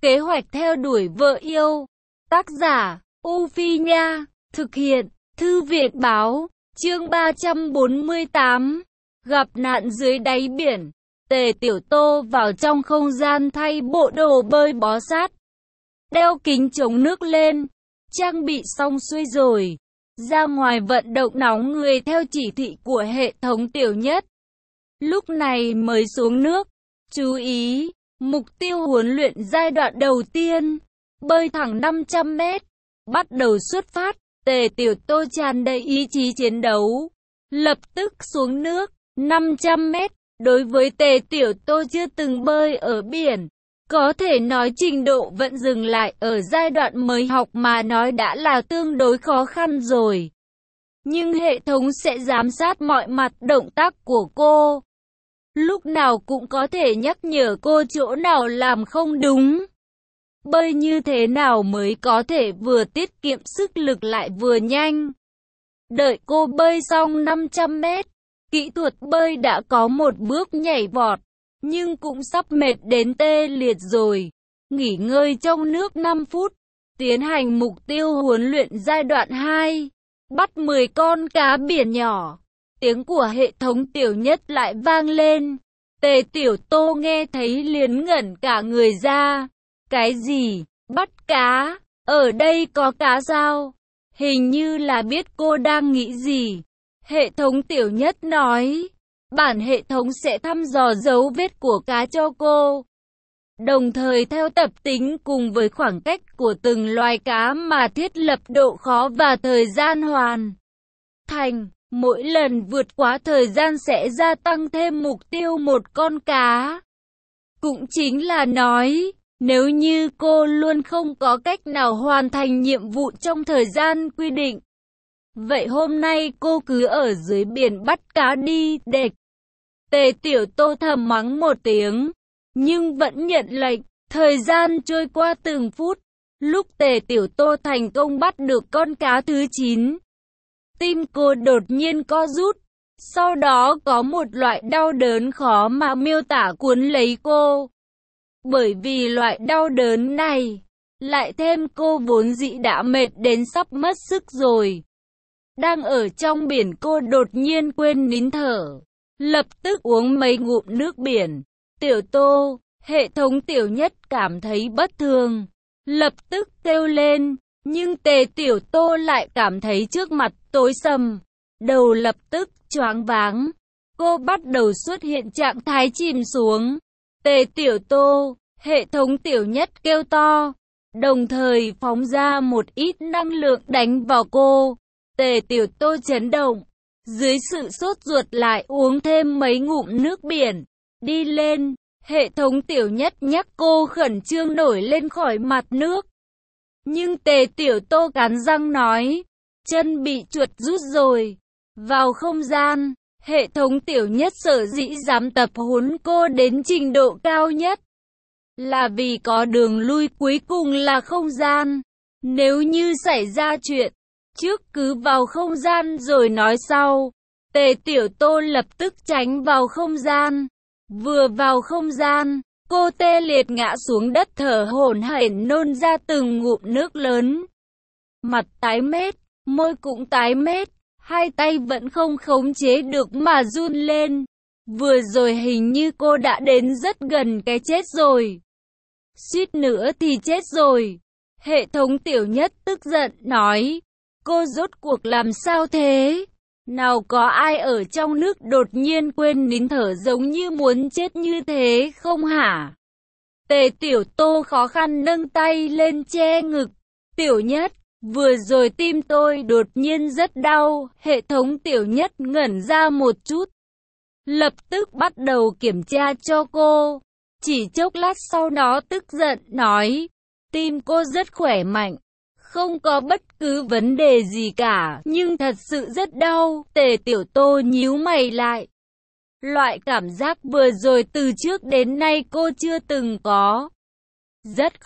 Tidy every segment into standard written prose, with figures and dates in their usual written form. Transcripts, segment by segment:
Kế hoạch theo đuổi vợ yêu. Tác giả, U Phi Nha. Thực hiện, Thư viện Báo. Chương 348. Gặp nạn dưới đáy biển. Tề Tiểu Tô vào trong không gian thay bộ đồ bơi bó sát. Đeo kính chống nước lên. Trang bị xong xuôi rồi. Ra ngoài vận động nóng người theo chỉ thị của hệ thống Tiểu Nhất. Lúc này mới xuống nước. Chú ý, mục tiêu huấn luyện giai đoạn đầu tiên. Bơi thẳng 500 mét. Bắt đầu xuất phát. Tề Tiểu Tô tràn đầy ý chí chiến đấu. Lập tức xuống nước. 500 mét. Đối với Tề Tiểu Tô chưa từng bơi ở biển, có thể nói trình độ vẫn dừng lại ở giai đoạn mới học mà nói đã là tương đối khó khăn rồi. Nhưng hệ thống sẽ giám sát mọi mặt động tác của cô. Lúc nào cũng có thể nhắc nhở cô chỗ nào làm không đúng. Bơi như thế nào mới có thể vừa tiết kiệm sức lực lại vừa nhanh. Đợi cô bơi xong 500 mét, kỹ thuật bơi đã có một bước nhảy vọt, nhưng cũng sắp mệt đến tê liệt rồi. Nghỉ ngơi trong nước 5 phút, tiến hành mục tiêu huấn luyện giai đoạn 2. Bắt 10 con cá biển nhỏ. Tiếng của hệ thống Tiểu Nhất lại vang lên. Tề Tiểu Tô nghe thấy liền ngẩn cả người ra. Cái gì? Bắt cá? Ở đây có cá sao? Hình như là biết cô đang nghĩ gì. Hệ thống Tiểu Nhất nói, bản hệ thống sẽ thăm dò dấu vết của cá cho cô. Đồng thời theo tập tính cùng với khoảng cách của từng loài cá mà thiết lập độ khó và thời gian hoàn thành. Mỗi lần vượt quá thời gian sẽ gia tăng thêm mục tiêu một con cá. Cũng chính là nói, nếu như cô luôn không có cách nào hoàn thành nhiệm vụ trong thời gian quy định, vậy hôm nay cô cứ ở dưới biển bắt cá đi, đệt. Tề Tiểu Tô thầm mắng một tiếng, nhưng vẫn nhận lệnh. Thời gian trôi qua từng phút, lúc Tề Tiểu Tô thành công bắt được con cá thứ 9. Tim cô đột nhiên co rút, sau đó có một loại đau đớn khó mà miêu tả cuốn lấy cô. Bởi vì loại đau đớn này, lại thêm cô vốn dĩ đã mệt đến sắp mất sức rồi. Đang ở trong biển cô đột nhiên quên nín thở, lập tức uống mấy ngụm nước biển. Tiểu Tô, hệ thống Tiểu Nhất cảm thấy bất thường, lập tức kêu lên, nhưng Tề Tiểu Tô lại cảm thấy trước mặt tối sầm, đầu lập tức choáng váng. Cô bắt đầu xuất hiện trạng thái chìm xuống. Tề Tiểu Tô, hệ thống Tiểu Nhất kêu to, đồng thời phóng ra một ít năng lượng đánh vào cô. Tề Tiểu Tô chấn động, dưới sự sốt ruột lại uống thêm mấy ngụm nước biển. Đi lên, hệ thống Tiểu Nhất nhắc cô khẩn trương nổi lên khỏi mặt nước. Nhưng Tề Tiểu Tô cắn răng nói, chân bị chuột rút rồi. Vào không gian, hệ thống Tiểu Nhất sở dĩ dám tập huấn cô đến trình độ cao nhất, là vì có đường lui cuối cùng là không gian. Nếu như xảy ra chuyện, trước cứ vào không gian rồi nói sau. Tề Tiểu Tô lập tức tránh vào không gian. Vừa vào không gian, cô tê liệt ngã xuống đất thở hổn hển nôn ra từng ngụm nước lớn. Mặt tái mét, môi cũng tái mét, hai tay vẫn không khống chế được mà run lên. Vừa rồi hình như cô đã đến rất gần cái chết rồi. Suýt nữa thì chết rồi. Hệ thống Tiểu Nhất tức giận nói, cô rốt cuộc làm sao thế? Nào có ai ở trong nước đột nhiên quên nín thở giống như muốn chết như thế không hả? Tề Tiểu Tô khó khăn nâng tay lên che ngực. Tiểu Nhất, vừa rồi tim tôi đột nhiên rất đau. Hệ thống Tiểu Nhất ngẩn ra một chút, lập tức bắt đầu kiểm tra cho cô. Chỉ chốc lát sau đó tức giận nói, tim cô rất khỏe mạnh, không có bất cứ vấn đề gì cả, nhưng thật sự rất đau. Tề Tiểu Tô nhíu mày lại. Loại cảm giác vừa rồi từ trước đến nay cô chưa từng có. Rất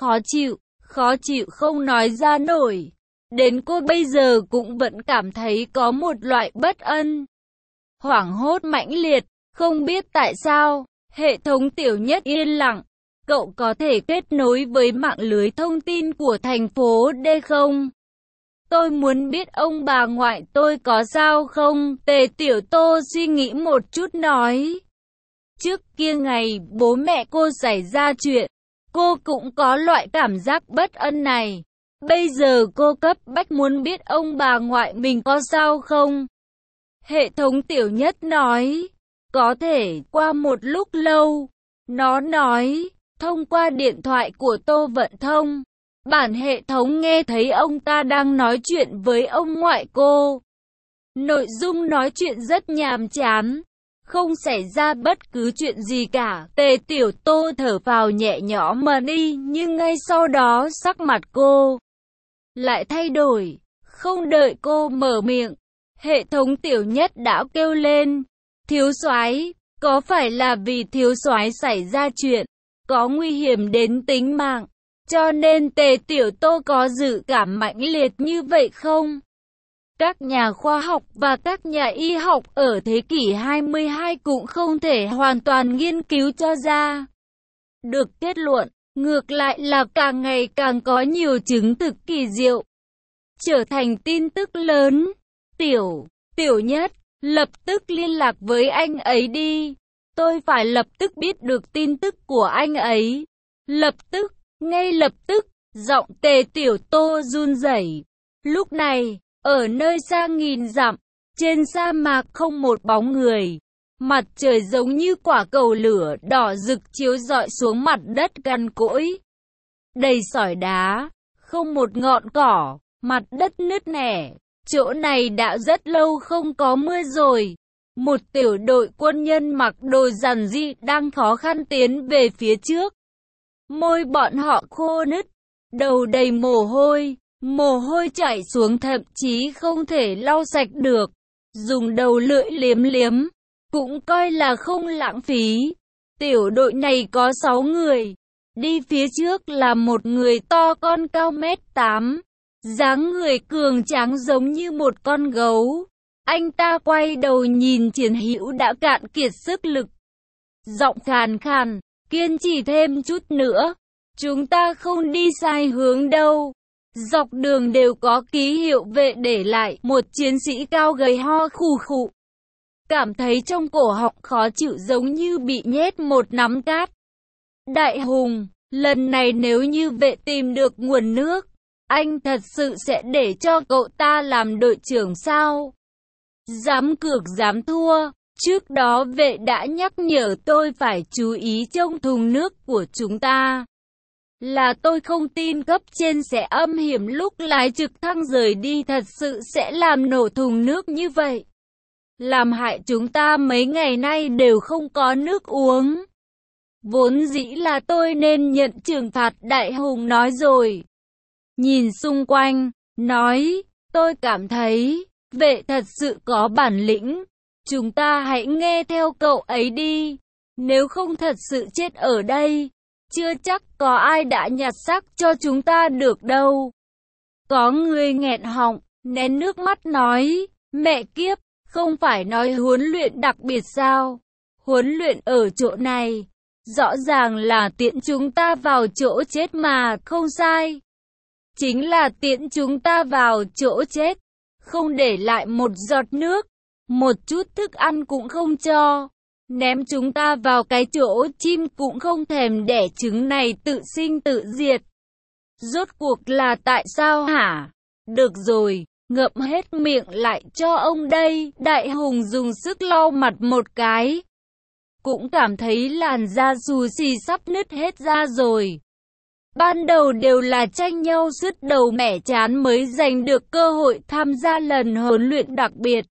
khó chịu không nói ra nổi. Đến cô bây giờ cũng vẫn cảm thấy có một loại bất an, hoảng hốt mãnh liệt, không biết tại sao. Hệ thống Tiểu Nhất yên lặng, cậu có thể kết nối với mạng lưới thông tin của thành phố D không? Tôi muốn biết ông bà ngoại tôi có sao không? Tề Tiểu Tô suy nghĩ một chút nói. Trước kia ngày bố mẹ cô xảy ra chuyện, cô cũng có loại cảm giác bất an này. Bây giờ cô cấp bách muốn biết ông bà ngoại mình có sao không? Hệ thống Tiểu Nhất nói. Có thể qua một lúc lâu. Nó nói, thông qua điện thoại của Tô Vận Thông. Bản hệ thống nghe thấy ông ta đang nói chuyện với ông ngoại cô. Nội dung nói chuyện rất nhàm chán. Không xảy ra bất cứ chuyện gì cả. Tề Tiểu Tô thở phào nhẹ nhõm mà đi, nhưng ngay sau đó sắc mặt cô lại thay đổi. Không đợi cô mở miệng, hệ thống Tiểu Nhất đã kêu lên. Thiếu soái, có phải là vì thiếu soái xảy ra chuyện, có nguy hiểm đến tính mạng, cho nên Tề Tiểu Tô có dự cảm mãnh liệt như vậy không? Các nhà khoa học và các nhà y học ở thế kỷ 22 cũng không thể hoàn toàn nghiên cứu cho ra được kết luận, ngược lại là càng ngày càng có nhiều chứng thực kỳ diệu, trở thành tin tức lớn. Tiểu Nhất, lập tức liên lạc với anh ấy đi. Tôi phải lập tức biết được tin tức của anh ấy. Lập tức, ngay lập tức, giọng Tề Tiểu Tô run rẩy. Lúc này, ở nơi xa nghìn dặm, trên sa mạc không một bóng người. Mặt trời giống như quả cầu lửa đỏ rực chiếu rọi xuống mặt đất cằn cỗi. Đầy sỏi đá, không một ngọn cỏ, mặt đất nứt nẻ. Chỗ này đã rất lâu không có mưa rồi. Một tiểu đội quân nhân mặc đồ giản dị đang khó khăn tiến về phía trước. Môi bọn họ khô nứt, đầu đầy mồ hôi chảy xuống thậm chí không thể lau sạch được. Dùng đầu lưỡi liếm liếm, cũng coi là không lãng phí. Tiểu đội này có 6 người. Đi phía trước là một người to con cao 1m8. Dáng người cường tráng giống như một con gấu. Anh ta quay đầu nhìn Triển Hữu đã cạn kiệt sức lực. Giọng khàn khàn, kiên trì thêm chút nữa. Chúng ta không đi sai hướng đâu. Dọc đường đều có ký hiệu vệ để lại. Một chiến sĩ cao gầy ho khù khụ. Cảm thấy trong cổ họng khó chịu giống như bị nhét một nắm cát. Đại Hùng, lần này nếu như vệ tìm được nguồn nước, anh thật sự sẽ để cho cậu ta làm đội trưởng sao? Dám cược dám thua. Trước đó vệ đã nhắc nhở tôi phải chú ý trong thùng nước của chúng ta. Là tôi không tin cấp trên sẽ âm hiểm lúc lái trực thăng rời đi thật sự sẽ làm nổ thùng nước như vậy. Làm hại chúng ta mấy ngày nay đều không có nước uống. Vốn dĩ là tôi nên nhận trừng phạt, Đại Hùng nói rồi. Nhìn xung quanh, nói, tôi cảm thấy, vệ thật sự có bản lĩnh. Chúng ta hãy nghe theo cậu ấy đi. Nếu không thật sự chết ở đây, chưa chắc có ai đã nhặt xác cho chúng ta được đâu. Có người nghẹn họng, nén nước mắt nói, mẹ kiếp, không phải nói huấn luyện đặc biệt sao? Huấn luyện ở chỗ này, rõ ràng là tiễn chúng ta vào chỗ chết mà, không sai. Chính là tiễn chúng ta vào chỗ chết, không để lại một giọt nước, một chút thức ăn cũng không cho. Ném chúng ta vào cái chỗ chim cũng không thèm đẻ trứng này tự sinh tự diệt. Rốt cuộc là tại sao hả? Được rồi, ngậm hết miệng lại cho ông đây. Đại Hùng dùng sức lau mặt một cái. Cũng cảm thấy làn da xù xì sắp nứt hết ra rồi. Ban đầu đều là tranh nhau sứt đầu mẻ chán mới giành được cơ hội tham gia lần huấn luyện đặc biệt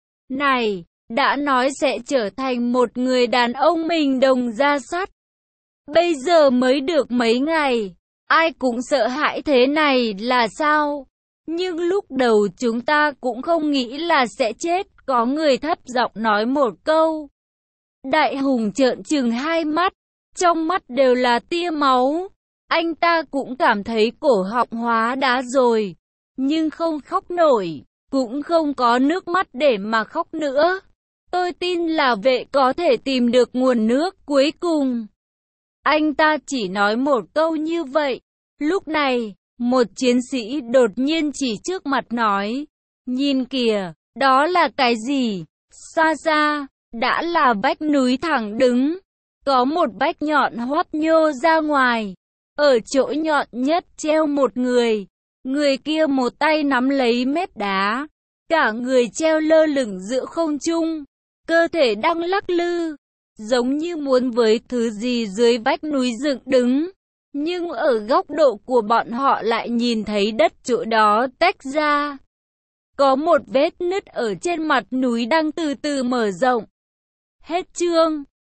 này. Đã nói sẽ trở thành một người đàn ông mình đồng da sắt. Bây giờ mới được mấy ngày, ai cũng sợ hãi thế này là sao? Nhưng lúc đầu chúng ta cũng không nghĩ là sẽ chết, có người thấp giọng nói một câu. Đại Hùng trợn trừng hai mắt, trong mắt đều là tia máu. Anh ta cũng cảm thấy cổ họng hóa đá rồi, nhưng không khóc nổi, cũng không có nước mắt để mà khóc nữa. Tôi tin là vệ có thể tìm được nguồn nước cuối cùng. Anh ta chỉ nói một câu như vậy. Lúc này, một chiến sĩ đột nhiên chỉ trước mặt nói, nhìn kìa, đó là cái gì? Xa xa, đã là vách núi thẳng đứng. Có một vách nhọn hoắt nhô ra ngoài. Ở chỗ nhọn nhất treo một người. Người kia một tay nắm lấy mép đá. Cả người treo lơ lửng giữa không trung. Cơ thể đang lắc lư. Giống như muốn với thứ gì dưới vách núi dựng đứng. Nhưng ở góc độ của bọn họ lại nhìn thấy đất chỗ đó tách ra. Có một vết nứt ở trên mặt núi đang từ từ mở rộng. Hết chương.